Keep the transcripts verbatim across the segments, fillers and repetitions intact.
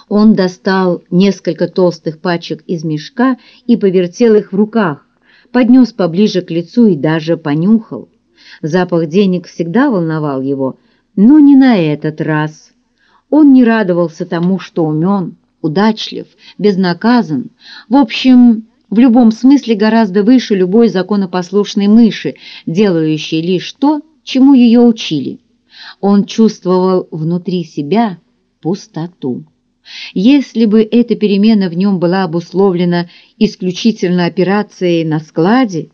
Он достал несколько толстых пачек из мешка и повертел их в руках, поднес поближе к лицу и даже понюхал. Запах денег всегда волновал его, но не на этот раз. Он не радовался тому, что умен, удачлив, безнаказан, в общем, в любом смысле гораздо выше любой законопослушной мыши, делающей лишь то, чему ее учили. Он чувствовал внутри себя пустоту. Если бы эта перемена в нем была обусловлена исключительно операцией на складе,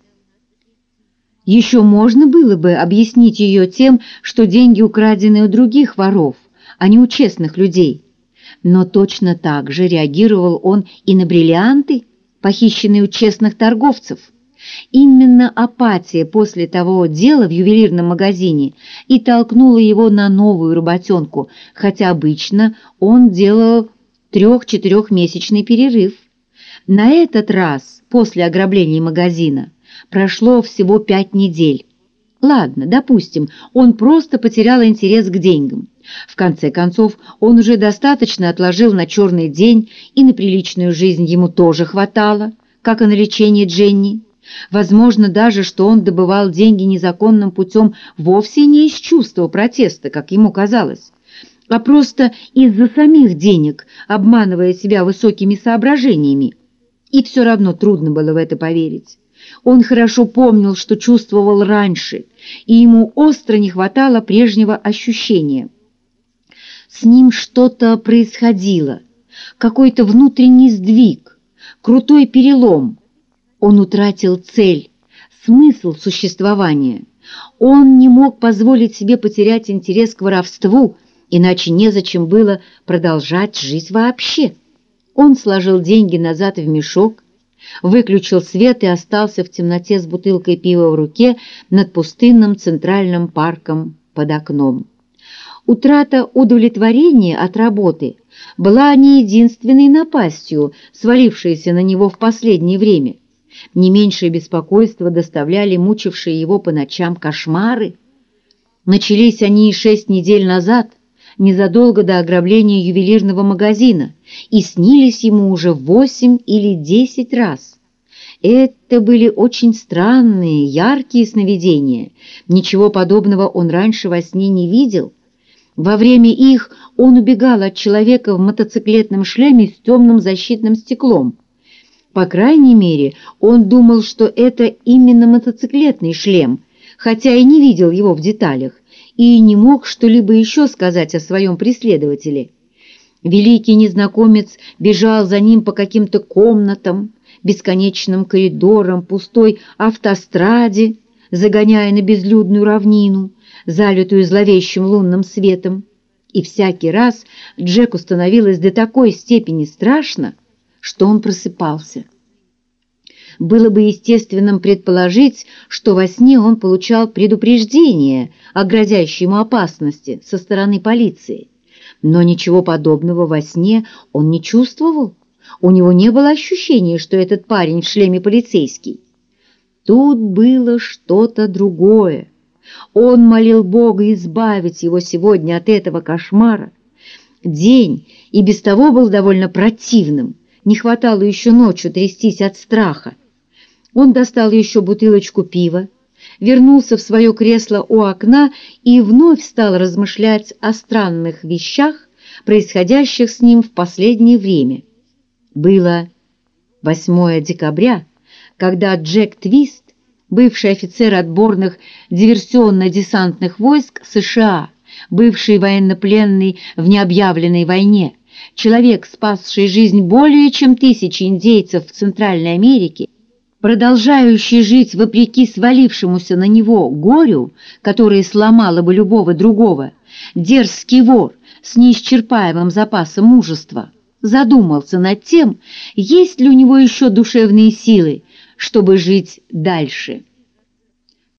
еще можно было бы объяснить ее тем, что деньги украдены у других воров, а не у честных людей. Но точно так же реагировал он и на бриллианты, похищенные у честных торговцев. Именно апатия после того дела в ювелирном магазине и толкнула его на новую работенку, хотя обычно он делал трех-четырехмесячный перерыв. На этот раз, после ограбления магазина, прошло всего пять недель. Ладно, допустим, он просто потерял интерес к деньгам. В конце концов, он уже достаточно отложил на черный день, и на приличную жизнь ему тоже хватало, как и на лечение Дженни. Возможно даже, что он добывал деньги незаконным путем вовсе не из чувства протеста, как ему казалось, а просто из-за самих денег, обманывая себя высокими соображениями. И все равно трудно было в это поверить. Он хорошо помнил, что чувствовал раньше, и ему остро не хватало прежнего ощущения. С ним что-то происходило, какой-то внутренний сдвиг, крутой перелом. Он утратил цель, смысл существования. Он не мог позволить себе потерять интерес к воровству, иначе незачем было продолжать жить вообще. Он сложил деньги назад в мешок, выключил свет и остался в темноте с бутылкой пива в руке над пустынным центральным парком под окном. Утрата удовлетворения от работы была не единственной напастью, свалившейся на него в последнее время. Не меньшее беспокойство доставляли мучившие его по ночам кошмары. Начались они шесть недель назад, незадолго до ограбления ювелирного магазина, и снились ему уже восемь или десять раз. Это были очень странные, яркие сновидения. Ничего подобного он раньше во сне не видел. Во время их он убегал от человека в мотоциклетном шлеме с темным защитным стеклом. По крайней мере, он думал, что это именно мотоциклетный шлем, хотя и не видел его в деталях, и не мог что-либо еще сказать о своем преследователе. Великий незнакомец бежал за ним по каким-то комнатам, бесконечным коридорам, пустой автостраде, загоняя на безлюдную равнину, залитую зловещим лунным светом. И всякий раз Джеку становилось до такой степени страшно, что он просыпался. Было бы естественным предположить, что во сне он получал предупреждение о грозящей ему опасности со стороны полиции. Но ничего подобного во сне он не чувствовал. У него не было ощущения, что этот парень в шлеме полицейский. Тут было что-то другое. Он молил Бога избавить его сегодня от этого кошмара. День и без того был довольно противным. Не хватало еще ночью трястись от страха. Он достал еще бутылочку пива, вернулся в свое кресло у окна и вновь стал размышлять о странных вещах, происходящих с ним в последнее время. Было восьмое декабря, когда Джек Твист, бывший офицер отборных диверсионно-десантных войск США, бывший военнопленный в необъявленной войне, человек, спасший жизнь более чем тысячи индейцев в Центральной Америке, продолжающий жить вопреки свалившемуся на него горю, которое сломало бы любого другого, дерзкий вор с неисчерпаемым запасом мужества, задумался над тем, есть ли у него еще душевные силы, чтобы жить дальше.